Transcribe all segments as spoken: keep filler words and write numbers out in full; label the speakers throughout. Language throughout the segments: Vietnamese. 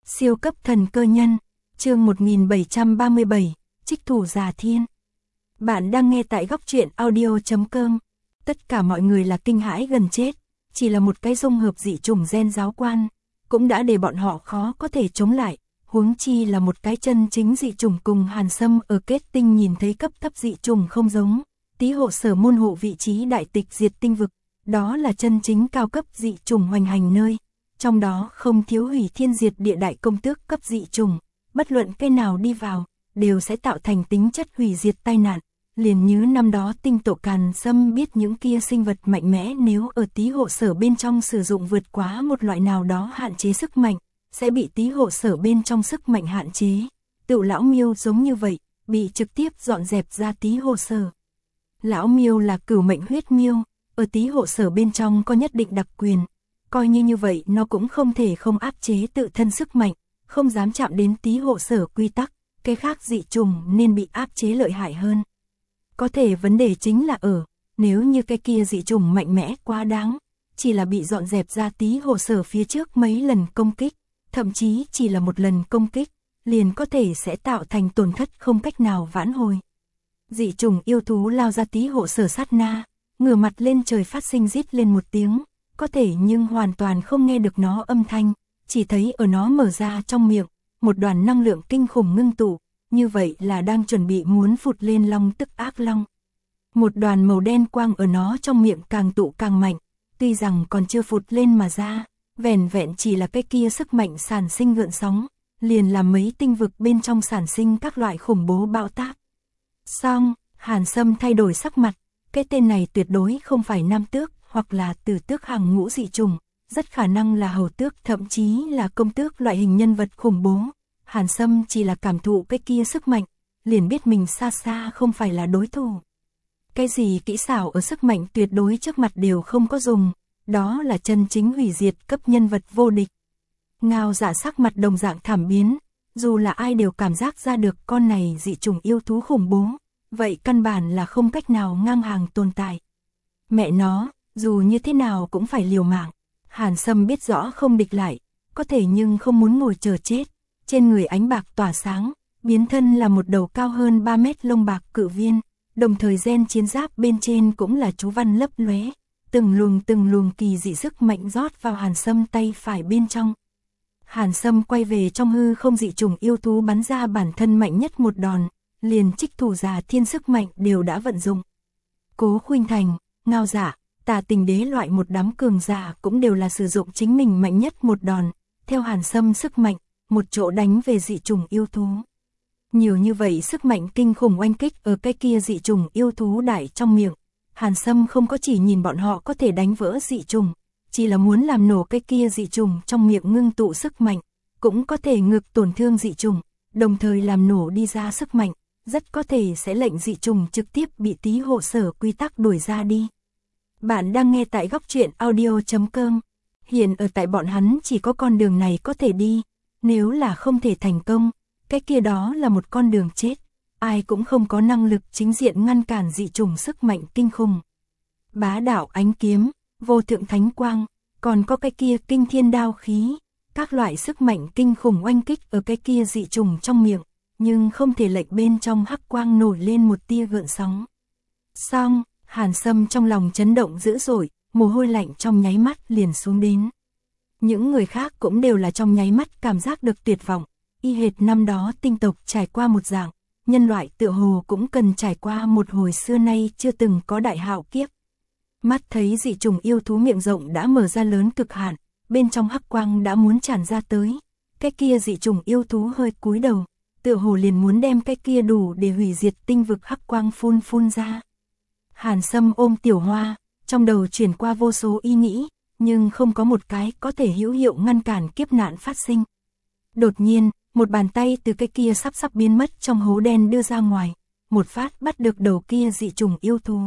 Speaker 1: Siêu cấp thần cơ nhân, chương một nghìn bảy trăm ba mươi bảy, Trích thủ giả thiên. Bạn đang nghe tại góc truyện audio chấm com. Tất cả mọi người là kinh hãi gần chết, chỉ là một cái dung hợp dị chủng gen giáo quan, cũng đã để bọn họ khó có thể chống lại, huống chi là một cái chân chính dị chủng. Cùng Hàn Sâm ở kết tinh nhìn thấy cấp thấp dị chủng không giống, Tý hộ sở môn hộ vị trí đại tịch diệt tinh vực, đó là chân chính cao cấp dị chủng hoành hành nơi. Trong đó không thiếu hủy thiên diệt địa đại công tước cấp dị chủng, bất luận cái nào đi vào, đều sẽ tạo thành tính chất hủy diệt tai nạn. Liền như năm đó tinh tổ Càn Sâm biết những kia sinh vật mạnh mẽ nếu ở Tý hộ sở bên trong sử dụng vượt quá một loại nào đó hạn chế sức mạnh, sẽ bị Tý hộ sở bên trong sức mạnh hạn chế. Tựu lão miêu giống như vậy, bị trực tiếp dọn dẹp ra Tý hộ sở. Lão miêu là cửu mệnh huyết miêu, ở Tý hộ sở bên trong có nhất định đặc quyền. Coi như như vậy nó cũng không thể không áp chế tự thân sức mạnh, không dám chạm đến Tý hộ sở quy tắc, cái khác dị trùng nên bị áp chế lợi hại hơn. Có thể vấn đề chính là ở, nếu như cái kia dị trùng mạnh mẽ quá đáng, chỉ là bị dọn dẹp ra Tý hộ sở phía trước mấy lần công kích, thậm chí chỉ là một lần công kích, liền có thể sẽ tạo thành tổn thất không cách nào vãn hồi. Dị trùng yêu thú lao ra Tý hộ sở sát na, ngửa mặt lên trời phát sinh rít lên một tiếng, có thể nhưng hoàn toàn không nghe được nó âm thanh, chỉ thấy ở nó mở ra trong miệng, một đoàn năng lượng kinh khủng ngưng tụ, như vậy là đang chuẩn bị muốn phụt lên long tức ác long. Một đoàn màu đen quang ở nó trong miệng càng tụ càng mạnh, tuy rằng còn chưa phụt lên mà ra, vẻn vẹn chỉ là cái kia sức mạnh sản sinh gợn sóng, liền làm mấy tinh vực bên trong sản sinh các loại khủng bố bạo tác. Xong, Hàn Sâm thay đổi sắc mặt, cái tên này tuyệt đối không phải nam tước, hoặc là tử tước hàng ngũ dị trùng, rất khả năng là hầu tước, thậm chí là công tước loại hình nhân vật khủng bố. Hàn Sâm chỉ là cảm thụ cái kia sức mạnh, liền biết mình xa xa không phải là đối thủ. Cái gì kỹ xảo ở sức mạnh tuyệt đối trước mặt đều không có dùng, đó là chân chính hủy diệt cấp nhân vật vô địch. Ngao Dạ sắc mặt đồng dạng thảm biến, dù là ai đều cảm giác ra được con này dị trùng yêu thú khủng bố, vậy căn bản là không cách nào ngang hàng tồn tại. Mẹ nó, dù như thế nào cũng phải liều mạng. Hàn Sâm biết rõ không địch lại, có thể nhưng không muốn ngồi chờ chết. Trên người ánh bạc tỏa sáng, biến thân là một đầu cao hơn ba mét lông bạc cự viên, đồng thời gen chiến giáp bên trên cũng là chú văn lấp lóe, từng luồng từng luồng kỳ dị sức mạnh rót vào Hàn Sâm tay phải bên trong. Hàn Sâm quay về trong hư không, dị trùng yêu thú bắn ra bản thân mạnh nhất một đòn, liền Trích thủ giả thiên sức mạnh đều đã vận dụng. Cố Khuynh Thành, Ngao Dạ, Tà Tình Đế loại một đám cường giả cũng đều là sử dụng chính mình mạnh nhất một đòn, theo Hàn Sâm sức mạnh, một chỗ đánh về dị trùng yêu thú. Nhiều như vậy sức mạnh kinh khủng oanh kích ở cái kia dị trùng yêu thú đại trong miệng. Hàn Sâm không có chỉ nhìn bọn họ có thể đánh vỡ dị trùng, chỉ là muốn làm nổ cái kia dị trùng trong miệng ngưng tụ sức mạnh, cũng có thể ngược tổn thương dị trùng, đồng thời làm nổ đi ra sức mạnh, rất có thể sẽ lệnh dị trùng trực tiếp bị Tý hộ sở quy tắc đuổi ra đi. Bạn đang nghe tại góc truyện audio chấm com. Hiện ở tại bọn hắn chỉ có con đường này có thể đi, nếu là không thể thành công, cái kia đó là một con đường chết, ai cũng không có năng lực chính diện ngăn cản dị trùng sức mạnh kinh khủng. Bá đạo ánh kiếm, vô thượng thánh quang, còn có cái kia kinh thiên đao khí, các loại sức mạnh kinh khủng oanh kích ở cái kia dị trùng trong miệng, nhưng không thể lệnh bên trong hắc quang nổi lên một tia gợn sóng. Xong, Hàn Sâm trong lòng chấn động dữ dội, mồ hôi lạnh trong nháy mắt liền xuống đến. Những người khác cũng đều là trong nháy mắt cảm giác được tuyệt vọng, y hệt năm đó tinh tộc trải qua một dạng, nhân loại tựa hồ cũng cần trải qua một hồi xưa nay chưa từng có đại hạo kiếp. Mắt thấy dị trùng yêu thú miệng rộng đã mở ra lớn cực hạn, bên trong hắc quang đã muốn tràn ra tới, cái kia dị trùng yêu thú hơi cúi đầu, tựa hồ liền muốn đem cái kia đủ để hủy diệt tinh vực hắc quang phun phun ra. Hàn Sâm ôm Tiểu Hoa, trong đầu chuyển qua vô số ý nghĩ, nhưng không có một cái có thể hữu hiệu ngăn cản kiếp nạn phát sinh. Đột nhiên, một bàn tay từ cái kia sắp sắp biến mất trong hố đen đưa ra ngoài, một phát bắt được đầu kia dị trùng yêu thú.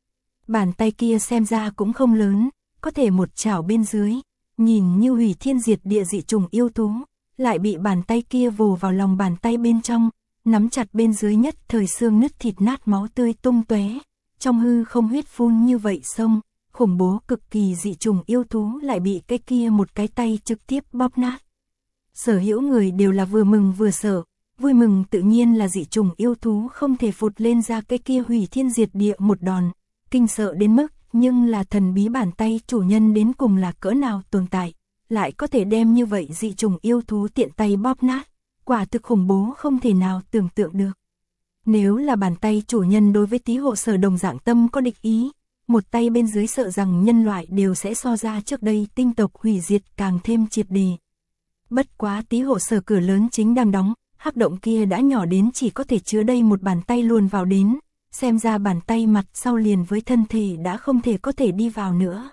Speaker 1: Bàn tay kia xem ra cũng không lớn, có thể một chảo bên dưới, nhìn như hủy thiên diệt địa dị trùng yêu thú, lại bị bàn tay kia vồ vào lòng bàn tay bên trong, nắm chặt bên dưới nhất thời xương nứt thịt nát máu tươi tung tóe, trong hư không huyết phun như vậy xông, khủng bố cực kỳ dị trùng yêu thú lại bị cái kia một cái tay trực tiếp bóp nát. Sở hữu người đều là vừa mừng vừa sợ, vui mừng tự nhiên là dị trùng yêu thú không thể phụt lên ra cái kia hủy thiên diệt địa một đòn, kinh sợ đến mức, nhưng là thần bí bàn tay chủ nhân đến cùng là cỡ nào tồn tại, lại có thể đem như vậy dị trùng yêu thú tiện tay bóp nát, quả thực khủng bố không thể nào tưởng tượng được. Nếu là bàn tay chủ nhân đối với Tý Hộ Sở đồng dạng tâm có địch ý, một tay bên dưới sợ rằng nhân loại đều sẽ so ra trước đây tinh tộc hủy diệt càng thêm triệt đề. Bất quá Tý Hộ Sở cửa lớn chính đang đóng, hắc động kia đã nhỏ đến chỉ có thể chứa đầy một bàn tay luồn vào đến, xem ra bàn tay mặt sau liền với thân thể đã không thể có thể đi vào nữa.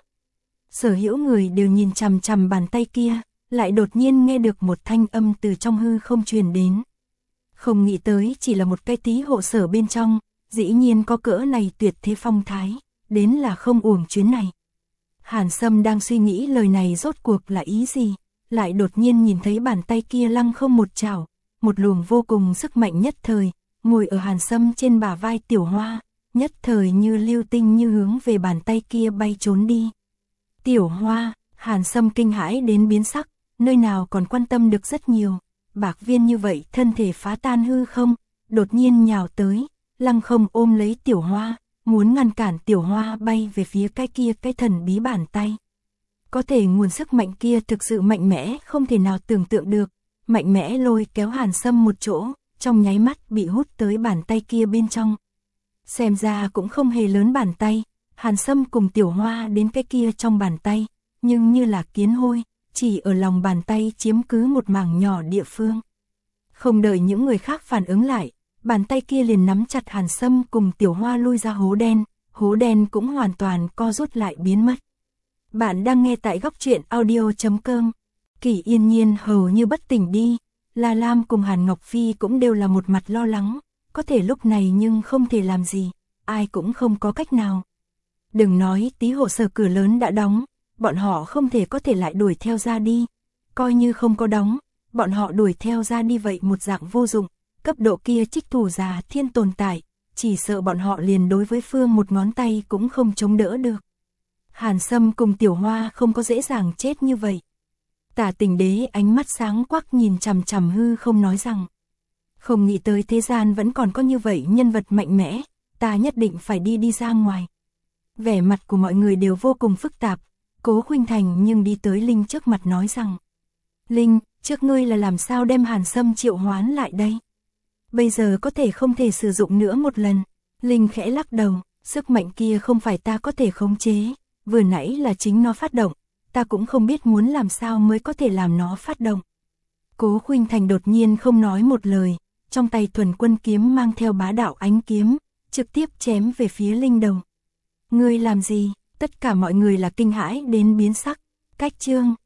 Speaker 1: Sở hữu người đều nhìn chằm chằm bàn tay kia, lại đột nhiên nghe được một thanh âm từ trong hư không truyền đến. Không nghĩ tới chỉ là một cái Tý Hộ Sở bên trong, dĩ nhiên có cỡ này tuyệt thế phong thái, đến là không uổng chuyến này. Hàn Sâm đang suy nghĩ lời này rốt cuộc là ý gì, lại đột nhiên nhìn thấy bàn tay kia lăng không một chảo, một luồng vô cùng sức mạnh nhất thời, ngồi ở Hàn Sâm trên bả vai Tiểu Hoa, nhất thời như lưu tinh như hướng về bàn tay kia bay trốn đi. Tiểu Hoa, Hàn Sâm kinh hãi đến biến sắc, nơi nào còn quan tâm được rất nhiều, bạc viên như vậy thân thể phá tan hư không, đột nhiên nhào tới, lăng không ôm lấy Tiểu Hoa, muốn ngăn cản Tiểu Hoa bay về phía cái kia cái thần bí bàn tay. Có thể nguồn sức mạnh kia thực sự mạnh mẽ không thể nào tưởng tượng được, mạnh mẽ lôi kéo Hàn Sâm một chỗ, trong nháy mắt bị hút tới bàn tay kia bên trong. Xem ra cũng không hề lớn bàn tay, Hàn Sâm cùng Tiểu Hoa đến cái kia trong bàn tay, nhưng như là kiến hôi, chỉ ở lòng bàn tay chiếm cứ một mảng nhỏ địa phương. Không đợi những người khác phản ứng lại, bàn tay kia liền nắm chặt Hàn Sâm cùng Tiểu Hoa lui ra hố đen, hố đen cũng hoàn toàn co rút lại biến mất. Bạn đang nghe tại góc truyện audio chấm com. Kỷ Yên Nhiên hầu như bất tỉnh đi, La Lam cùng Hàn Ngọc Phi cũng đều là một mặt lo lắng, có thể lúc này nhưng không thể làm gì, ai cũng không có cách nào. Đừng nói Tý Hộ Sở cửa lớn đã đóng, bọn họ không thể có thể lại đuổi theo ra đi, coi như không có đóng, bọn họ đuổi theo ra đi vậy một dạng vô dụng, cấp độ kia Trích Thủ Già Thiên tồn tại, chỉ sợ bọn họ liền đối với phương một ngón tay cũng không chống đỡ được. Hàn Sâm cùng Tiểu Hoa không có dễ dàng chết như vậy. Tả Tình Đế ánh mắt sáng quắc nhìn chằm chằm hư không nói rằng, không nghĩ tới thế gian vẫn còn có như vậy nhân vật mạnh mẽ, ta nhất định phải đi đi ra ngoài. Vẻ mặt của mọi người đều vô cùng phức tạp, Cố Khuynh Thành nhưng đi tới Linh trước mặt nói rằng, Linh, trước ngươi là làm sao đem Hàn Sâm triệu hoán lại đây? Bây giờ có thể không thể sử dụng nữa một lần. Linh khẽ lắc đầu, sức mạnh kia không phải ta có thể khống chế, vừa nãy là chính nó phát động, ta cũng không biết muốn làm sao mới có thể làm nó phát động. Cố Khuynh Thành đột nhiên không nói một lời, trong tay thuần quân kiếm mang theo bá đạo ánh kiếm, trực tiếp chém về phía Linh đầu. Ngươi làm gì? Tất cả mọi người là kinh hãi đến biến sắc. Cách chương